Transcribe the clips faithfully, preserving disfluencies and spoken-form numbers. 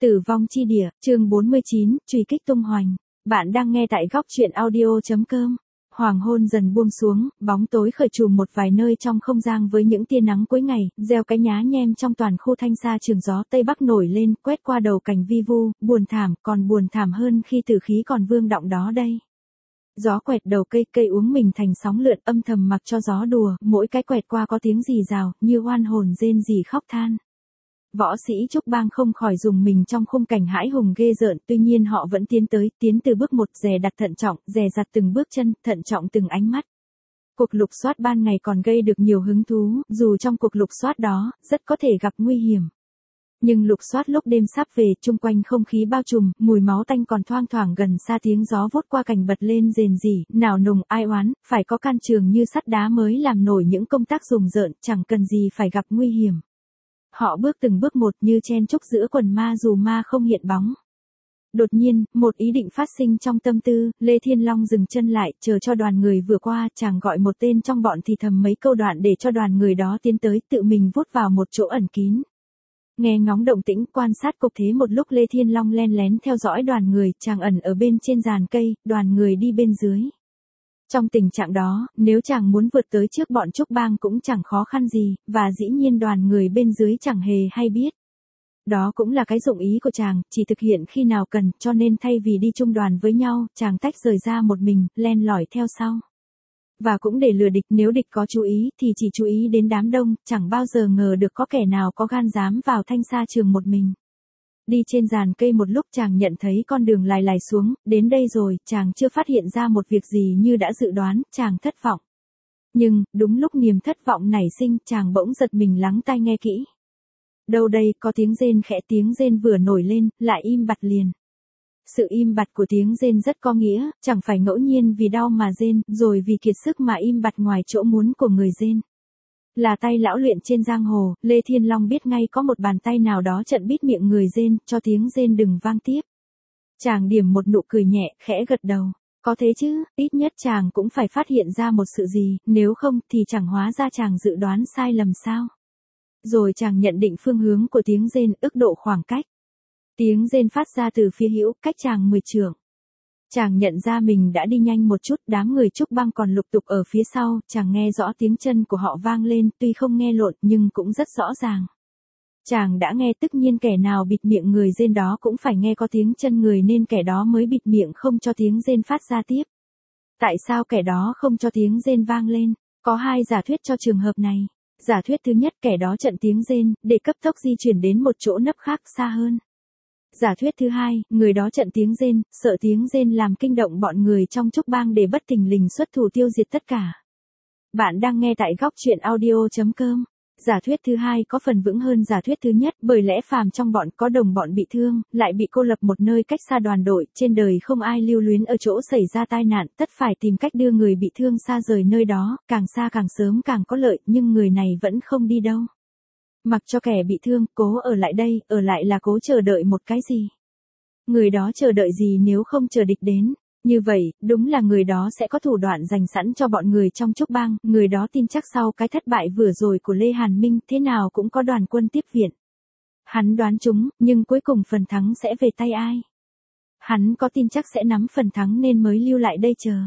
Tử vong chi địa, chương bốn mươi chín, truy kích tung hoành. Bạn đang nghe tại góc truyện audio.com. Hoàng hôn dần buông xuống, bóng tối khởi trùm một vài nơi trong không gian với những tia nắng cuối ngày, gieo cái nhá nhem trong toàn khu thanh sa trường gió Tây Bắc nổi lên, quét qua đầu cảnh vi vu, buồn thảm, còn buồn thảm hơn khi tử khí còn vương đọng đó đây. Gió quẹt đầu cây, cây uống mình thành sóng lượn, âm thầm mặc cho gió đùa, mỗi cái quẹt qua có tiếng rì rào, như oan hồn rên rỉ khóc than. Võ sĩ Trúc Bang không khỏi dùng mình trong khung cảnh hãi hùng ghê rợn, tuy nhiên họ vẫn tiến tới, tiến từ bước một, dè đặt thận trọng, dè dặt từng bước chân, thận trọng từng ánh mắt. Cuộc lục soát ban ngày còn gây được nhiều hứng thú, dù trong cuộc lục soát đó, rất có thể gặp nguy hiểm. Nhưng lục soát lúc đêm sắp về, chung quanh không khí bao trùm, mùi máu tanh còn thoang thoảng gần xa, tiếng gió vút qua cành bật lên rền rỉ, nào nùng ai oán, phải có can trường như sắt đá mới làm nổi những công tác rùng rợn, chẳng cần gì phải gặp nguy hiểm. Họ bước từng bước một như chen chúc giữa quần ma dù ma không hiện bóng. Đột nhiên, một ý định phát sinh trong tâm tư, Lê Thiên Long dừng chân lại, chờ cho đoàn người vừa qua, chàng gọi một tên trong bọn thì thầm mấy câu đoạn để cho đoàn người đó tiến tới, tự mình vút vào một chỗ ẩn kín. Nghe ngóng động tĩnh, quan sát cục thế một lúc, Lê Thiên Long len lén theo dõi đoàn người, chàng ẩn ở bên trên giàn cây, đoàn người đi bên dưới. Trong tình trạng đó, nếu chàng muốn vượt tới trước bọn Trúc Bang cũng chẳng khó khăn gì, và dĩ nhiên đoàn người bên dưới chẳng hề hay biết. Đó cũng là cái dụng ý của chàng, chỉ thực hiện khi nào cần, cho nên thay vì đi chung đoàn với nhau, chàng tách rời ra một mình, len lỏi theo sau. Và cũng để lừa địch, nếu địch có chú ý, thì chỉ chú ý đến đám đông, chẳng bao giờ ngờ được có kẻ nào có gan dám vào thanh sa trường một mình. Đi trên giàn cây một lúc, chàng nhận thấy con đường lài lài xuống, đến đây rồi, chàng chưa phát hiện ra một việc gì như đã dự đoán, chàng thất vọng. Nhưng, đúng lúc niềm thất vọng nảy sinh, chàng bỗng giật mình lắng tai nghe kỹ. Đâu đây, có tiếng rên khẽ, tiếng rên vừa nổi lên, lại im bặt liền. Sự im bặt của tiếng rên rất có nghĩa, chẳng phải ngẫu nhiên vì đau mà rên, rồi vì kiệt sức mà im bặt ngoài chỗ muốn của người rên. Là tay lão luyện trên giang hồ, Lê Thiên Long biết ngay có một bàn tay nào đó chặn bít miệng người rên, cho tiếng rên đừng vang tiếp. Chàng điểm một nụ cười nhẹ, khẽ gật đầu. Có thế chứ, ít nhất chàng cũng phải phát hiện ra một sự gì, nếu không thì chẳng hóa ra chàng dự đoán sai lầm sao. Rồi chàng nhận định phương hướng của tiếng rên, ước độ khoảng cách. Tiếng rên phát ra từ phía hữu, cách chàng mười trượng. Chàng nhận ra mình đã đi nhanh một chút, đám người Trúc Bang còn lục tục ở phía sau, chàng nghe rõ tiếng chân của họ vang lên, tuy không nghe lộn nhưng cũng rất rõ ràng. Chàng đã nghe, tất nhiên kẻ nào bịt miệng người rên đó cũng phải nghe có tiếng chân người nên kẻ đó mới bịt miệng không cho tiếng rên phát ra tiếp. Tại sao kẻ đó không cho tiếng rên vang lên? Có hai giả thuyết cho trường hợp này. Giả thuyết thứ nhất, kẻ đó chặn tiếng rên, để cấp tốc di chuyển đến một chỗ nấp khác xa hơn. Giả thuyết thứ hai, người đó chặn tiếng rên, sợ tiếng rên làm kinh động bọn người trong Trúc Bang để bất thình lình xuất thủ tiêu diệt tất cả. Bạn đang nghe tại góc truyện audio.com. Giả thuyết thứ hai có phần vững hơn giả thuyết thứ nhất, bởi lẽ phàm trong bọn có đồng bọn bị thương, lại bị cô lập một nơi cách xa đoàn đội, trên đời không ai lưu luyến ở chỗ xảy ra tai nạn, tất phải tìm cách đưa người bị thương xa rời nơi đó, càng xa càng sớm càng có lợi, nhưng người này vẫn không đi đâu. Mặc cho kẻ bị thương, cố ở lại đây, ở lại là cố chờ đợi một cái gì? Người đó chờ đợi gì nếu không chờ địch đến? Như vậy, đúng là người đó sẽ có thủ đoạn dành sẵn cho bọn người trong Trúc Bang, người đó tin chắc sau cái thất bại vừa rồi của Lê Hàn Minh, thế nào cũng có đoàn quân tiếp viện. Hắn đoán chúng, nhưng cuối cùng phần thắng sẽ về tay ai? Hắn có tin chắc sẽ nắm phần thắng nên mới lưu lại đây chờ.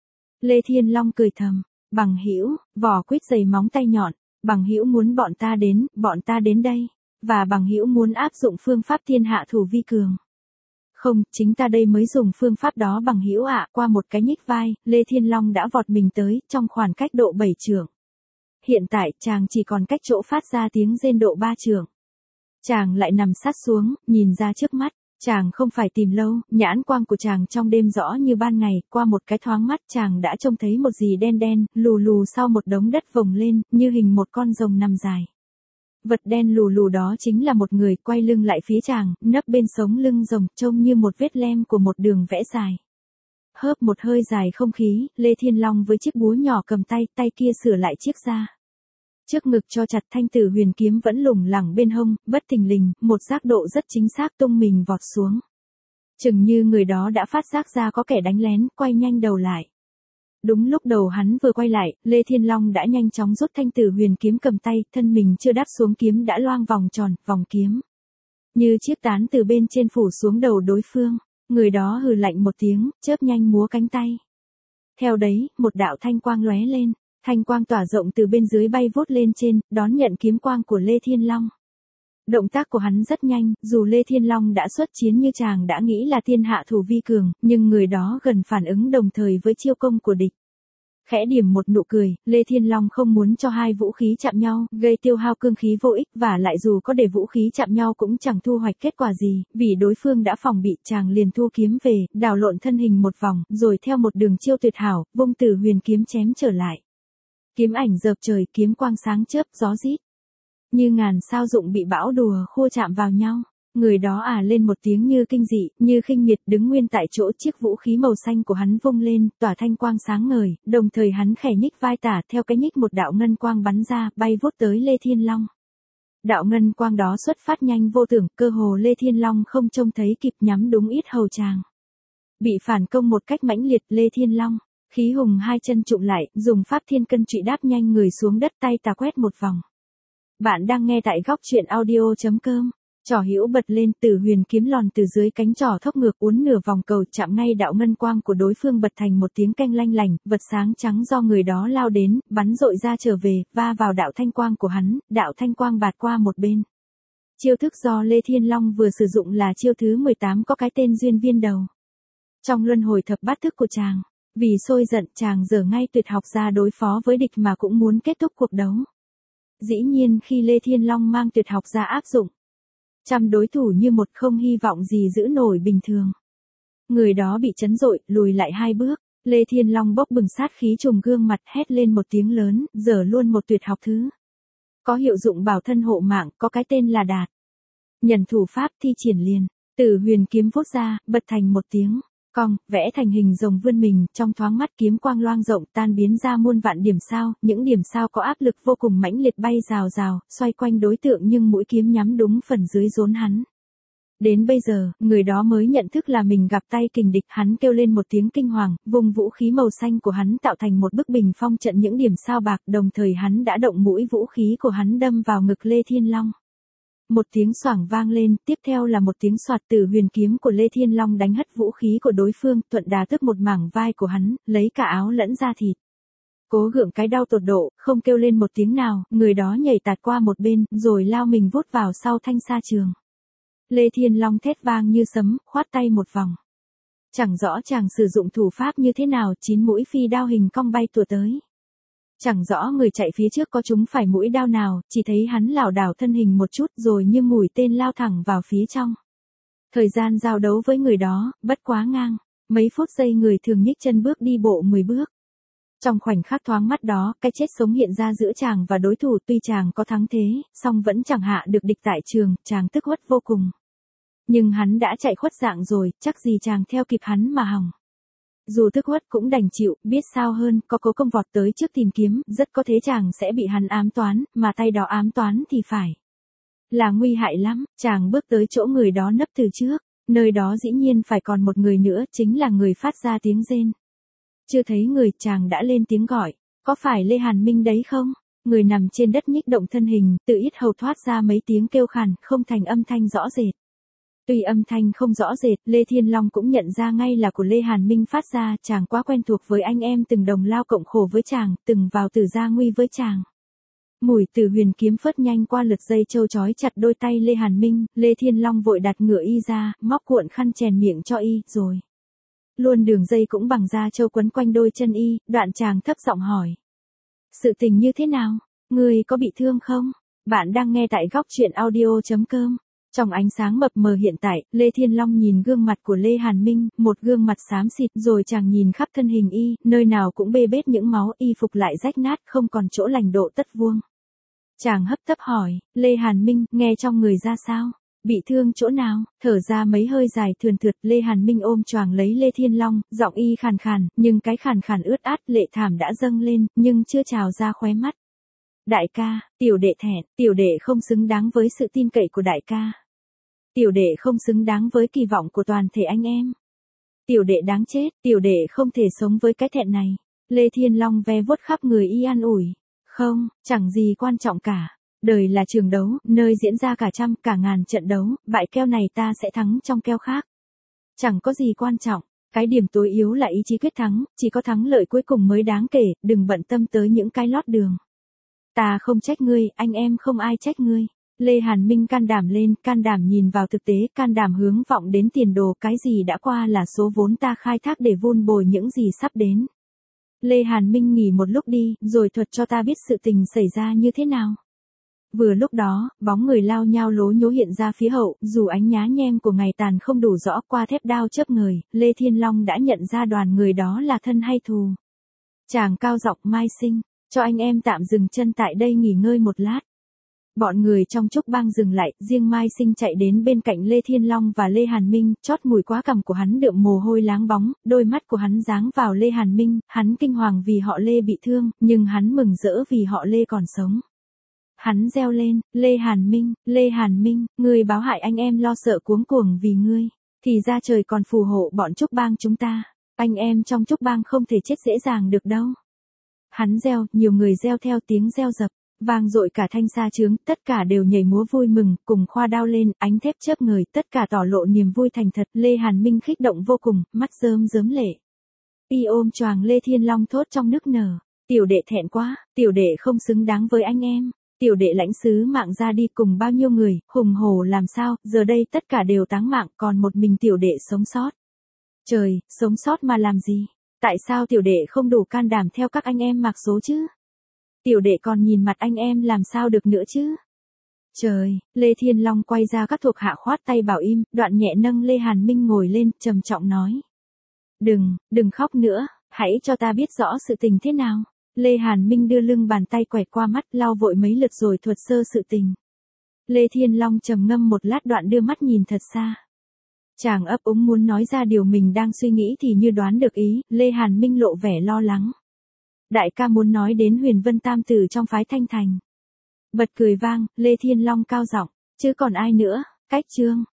Lê Thiên Long cười thầm, bằng hữu, vỏ quýt dày móng tay nhọn. Bằng hữu muốn bọn ta đến, bọn ta đến đây, và bằng hữu muốn áp dụng phương pháp thiên hạ thủ vi cường. Không, chính ta đây mới dùng phương pháp đó bằng hữu ạ. Qua một cái nhích vai, Lê Thiên Long đã vọt mình tới, trong khoảng cách độ bảy trượng. Hiện tại, chàng chỉ còn cách chỗ phát ra tiếng rên độ ba trượng. Chàng lại nằm sát xuống, nhìn ra trước mắt. Chàng không phải tìm lâu, nhãn quang của chàng trong đêm rõ như ban ngày, qua một cái thoáng mắt chàng đã trông thấy một gì đen đen, lù lù sau một đống đất vồng lên, như hình một con rồng nằm dài. Vật đen lù lù đó chính là một người, quay lưng lại phía chàng, nấp bên sống lưng rồng, trông như một vết lem của một đường vẽ dài. Hớp một hơi dài không khí, Lê Thiên Long với chiếc búa nhỏ cầm tay, tay kia sửa lại chiếc da. Trước ngực cho chặt, thanh tử huyền kiếm vẫn lủng lẳng bên hông, bất thình lình, một giác độ rất chính xác tung mình vọt xuống. Chừng như người đó đã phát giác ra có kẻ đánh lén, quay nhanh đầu lại. Đúng lúc đầu hắn vừa quay lại, Lê Thiên Long đã nhanh chóng rút thanh tử huyền kiếm cầm tay, thân mình chưa đáp xuống kiếm đã loang vòng tròn, vòng kiếm. Như chiếc tán từ bên trên phủ xuống đầu đối phương, người đó hừ lạnh một tiếng, chớp nhanh múa cánh tay. Theo đấy, một đạo thanh quang lóe lên, thanh quang tỏa rộng từ bên dưới bay vút lên trên, đón nhận kiếm quang của Lê Thiên Long. Động tác của hắn rất nhanh, dù Lê Thiên Long đã xuất chiến như chàng đã nghĩ là thiên hạ thủ vi cường, nhưng người đó gần phản ứng đồng thời với chiêu công của địch. Khẽ điểm một nụ cười, Lê Thiên Long không muốn cho hai vũ khí chạm nhau, gây tiêu hao cương khí vô ích, và lại dù có để vũ khí chạm nhau cũng chẳng thu hoạch kết quả gì, vì đối phương đã phòng bị, chàng liền thu kiếm về, đảo lộn thân hình một vòng, rồi theo một đường chiêu tuyệt hảo, vung Tử Huyền kiếm chém trở lại. Kiếm ảnh dợp trời, kiếm quang sáng chớp, gió rít. Như ngàn sao dụng bị bão đùa khua chạm vào nhau. Người đó à lên một tiếng như kinh dị, như khinh miệt, đứng nguyên tại chỗ, chiếc vũ khí màu xanh của hắn vung lên, tỏa thanh quang sáng ngời, đồng thời hắn khẽ nhích vai tả, theo cái nhích một đạo ngân quang bắn ra, bay vút tới Lê Thiên Long. Đạo ngân quang đó xuất phát nhanh vô tưởng, cơ hồ Lê Thiên Long không trông thấy kịp nhắm đúng yết hầu chàng. Bị phản công một cách mãnh liệt, Lê Thiên Long, khí hùng hai chân trụm lại, dùng pháp thiên cân trụy đáp nhanh người xuống đất, tay tà quét một vòng. Bạn đang nghe tại góc truyện audio chấm com. Trỏ hữu bật lên, Tử Huyền kiếm lòn từ dưới cánh trỏ thốc ngược uốn nửa vòng cầu, chạm ngay đạo ngân quang của đối phương, bật thành một tiếng canh lanh lành, vật sáng trắng do người đó lao đến, bắn dội ra trở về, va vào đạo thanh quang của hắn, đạo thanh quang bạt qua một bên. Chiêu thức do Lê Thiên Long vừa sử dụng là chiêu thứ mười tám, có cái tên duyên viên đầu. Trong luân hồi thập bát thức của chàng, vì sôi giận chàng giở ngay tuyệt học ra đối phó với địch mà cũng muốn kết thúc cuộc đấu. Dĩ nhiên khi Lê Thiên Long mang tuyệt học ra áp dụng, trăm đối thủ như một, không hy vọng gì giữ nổi bình thường. Người đó bị chấn dội, lùi lại hai bước, Lê Thiên Long bốc bừng sát khí trùng gương mặt, hét lên một tiếng lớn, giở luôn một tuyệt học thứ có hiệu dụng bảo thân hộ mạng, có cái tên là Đạt. Nhận thủ pháp thi triển liền, Tử Huyền kiếm vút ra, bật thành một tiếng cong, vẽ thành hình rồng vươn mình, trong thoáng mắt kiếm quang loang rộng, tan biến ra muôn vạn điểm sao, những điểm sao có áp lực vô cùng mãnh liệt bay rào rào, xoay quanh đối tượng, nhưng mũi kiếm nhắm đúng phần dưới rốn hắn. Đến bây giờ, người đó mới nhận thức là mình gặp tay kình địch, hắn kêu lên một tiếng kinh hoàng, vùng vũ khí màu xanh của hắn tạo thành một bức bình phong trận những điểm sao bạc, đồng thời hắn đã động mũi vũ khí của hắn đâm vào ngực Lê Thiên Long. Một tiếng xoảng vang lên, tiếp theo là một tiếng xoạt, Tử Huyền kiếm của Lê Thiên Long đánh hất vũ khí của đối phương, thuận đà tức một mảng vai của hắn, lấy cả áo lẫn da thịt. Cố gượng cái đau tột độ, không kêu lên một tiếng nào, người đó nhảy tạt qua một bên, rồi lao mình vút vào sau thanh sa trường. Lê Thiên Long thét vang như sấm, khoát tay một vòng. Chẳng rõ chàng sử dụng thủ pháp như thế nào, chín mũi phi đao hình cong bay tùa tới. Chẳng rõ người chạy phía trước có trúng phải mũi đao nào, chỉ thấy hắn lảo đảo thân hình một chút rồi như mũi tên lao thẳng vào phía trong. Thời gian giao đấu với người đó, bất quá ngang, mấy phút giây người thường nhích chân bước đi bộ mười bước. Trong khoảnh khắc thoáng mắt đó, cái chết sống hiện ra giữa chàng và đối thủ, tuy chàng có thắng thế, song vẫn chẳng hạ được địch tại trường, chàng tức uất vô cùng. Nhưng hắn đã chạy khuất dạng rồi, chắc gì chàng theo kịp hắn mà hỏng. Dù tức uất cũng đành chịu, biết sao hơn, có cố công vọt tới trước tìm kiếm, rất có thế chàng sẽ bị hắn ám toán, mà tay đó ám toán thì phải là nguy hại lắm. Chàng bước tới chỗ người đó nấp từ trước, nơi đó dĩ nhiên phải còn một người nữa, chính là người phát ra tiếng rên. Chưa thấy người, chàng đã lên tiếng gọi, có phải Lê Hàn Minh đấy không? Người nằm trên đất nhích động thân hình, tự yết hầu thoát ra mấy tiếng kêu khàn, không thành âm thanh rõ rệt. Tuy âm thanh không rõ rệt, Lê Thiên Long cũng nhận ra ngay là của Lê Hàn Minh phát ra, chàng quá quen thuộc với anh em từng đồng lao cộng khổ với chàng, từng vào tử gia nguy với chàng. Mũi Tử Huyền kiếm phớt nhanh qua lượt dây châu trói chặt đôi tay Lê Hàn Minh, Lê Thiên Long vội đặt ngựa y ra, móc cuộn khăn chèn miệng cho y, rồi luôn đường dây cũng bằng da châu quấn quanh đôi chân y, đoạn chàng thấp giọng hỏi. Sự tình như thế nào? Người có bị thương không? Bạn đang nghe tại góc truyện audio chấm com. Trong ánh sáng mập mờ hiện tại, Lê Thiên Long nhìn gương mặt của Lê Hàn Minh, một gương mặt xám xịt, rồi chàng nhìn khắp thân hình y, nơi nào cũng bê bết những máu, y phục lại rách nát, không còn chỗ lành độ tất vuông. Chàng hấp tấp hỏi, Lê Hàn Minh, nghe trong người ra sao? Bị thương chỗ nào? Thở ra mấy hơi dài thườn thượt, Lê Hàn Minh ôm choàng lấy Lê Thiên Long, giọng y khàn khàn, nhưng cái khàn khàn ướt át, lệ thảm đã dâng lên, nhưng chưa trào ra khóe mắt. Đại ca, tiểu đệ thẹn, tiểu đệ không xứng đáng với sự tin cậy của đại ca. Tiểu đệ không xứng đáng với kỳ vọng của toàn thể anh em. Tiểu đệ đáng chết, tiểu đệ không thể sống với cái thẹn này. Lê Thiên Long ve vuốt khắp người y an ủi. Không, chẳng gì quan trọng cả. Đời là trường đấu, nơi diễn ra cả trăm, cả ngàn trận đấu, bại keo này ta sẽ thắng trong keo khác. Chẳng có gì quan trọng, cái điểm tối yếu là ý chí quyết thắng, chỉ có thắng lợi cuối cùng mới đáng kể, đừng bận tâm tới những cái lót đường. Ta không trách ngươi, anh em không ai trách ngươi. Lê Hàn Minh can đảm lên, can đảm nhìn vào thực tế, can đảm hướng vọng đến tiền đồ, cái gì đã qua là số vốn ta khai thác để vun bồi những gì sắp đến. Lê Hàn Minh nghỉ một lúc đi, rồi thuật cho ta biết sự tình xảy ra như thế nào. Vừa lúc đó, bóng người lao nhao lố nhố hiện ra phía hậu, dù ánh nhá nhem của ngày tàn không đủ rõ qua thép đao chớp người, Lê Thiên Long đã nhận ra đoàn người đó là thân hay thù. Chàng cao giọng Mai Sinh, cho anh em tạm dừng chân tại đây nghỉ ngơi một lát. Bọn người trong Trúc Bang dừng lại, riêng Mai Sinh chạy đến bên cạnh Lê Thiên Long và Lê Hàn Minh, chót mùi quá cằm của hắn đượm mồ hôi láng bóng, đôi mắt của hắn giáng vào Lê Hàn Minh, hắn kinh hoàng vì họ Lê bị thương, nhưng hắn mừng rỡ vì họ Lê còn sống. Hắn reo lên, Lê Hàn Minh, Lê Hàn Minh, ngươi báo hại anh em lo sợ cuống cuồng vì ngươi, thì ra trời còn phù hộ bọn Trúc Bang chúng ta, anh em trong Trúc Bang không thể chết dễ dàng được đâu. Hắn reo, nhiều người reo theo tiếng reo dập, vang dội cả thanh xa trướng, tất cả đều nhảy múa vui mừng, cùng khoa đao lên, ánh thép chớp người, tất cả tỏ lộ niềm vui thành thật, Lê Hàn Minh khích động vô cùng, mắt rơm rớm lệ. Y ôm choàng Lê Thiên Long thốt trong nức nở, tiểu đệ thẹn quá, tiểu đệ không xứng đáng với anh em. Tiểu đệ lãnh sứ mạng ra đi cùng bao nhiêu người, hùng hổ làm sao, giờ đây tất cả đều táng mạng, còn một mình tiểu đệ sống sót. Trời, sống sót mà làm gì? Tại sao tiểu đệ không đủ can đảm theo các anh em mặc số chứ? Tiểu đệ còn nhìn mặt anh em làm sao được nữa chứ? Trời, Lê Thiên Long quay ra các thuộc hạ khoát tay bảo im, đoạn nhẹ nâng Lê Hàn Minh ngồi lên, trầm trọng nói. Đừng, đừng khóc nữa, hãy cho ta biết rõ sự tình thế nào. Lê Hàn Minh đưa lưng bàn tay quẹt qua mắt, lau vội mấy lượt rồi thuật sơ sự tình. Lê Thiên Long trầm ngâm một lát đoạn đưa mắt nhìn thật xa. Chàng ấp úng muốn nói ra điều mình đang suy nghĩ thì như đoán được ý, Lê Hàn Minh lộ vẻ lo lắng. Đại ca muốn nói đến Huyền Vân Tam Tử trong phái Thanh Thành. Bật cười vang, Lê Thiên Long cao giọng, chứ còn ai nữa, cách trương.